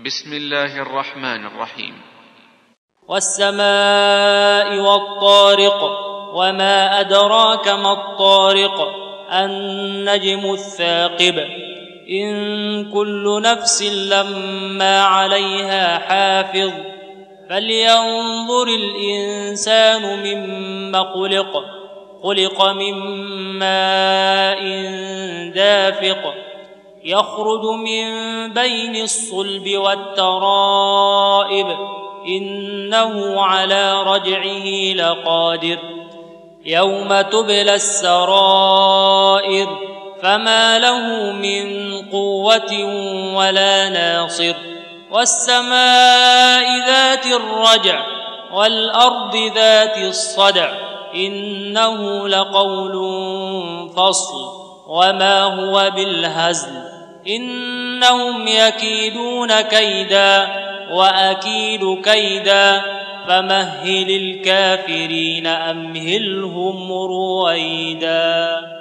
بسم الله الرحمن الرحيم. والسماء والطارق وما أدراك ما الطارق النجم الثاقب إن كل نفس لما عليها حافظ فلينظر الإنسان مما خلق من ماء دافق يخرج من بين الصلب والترائب إنه على رجعه لقادر يوم تبلى السرائر فما له من قوة ولا ناصر والسماء ذات الرجع والأرض ذات الصدع إنه لقول فصل وما هو بالهزل إنهم يكيدون كيدا وأكيد كيدا فمهل الكافرين أمهلهم رويدا.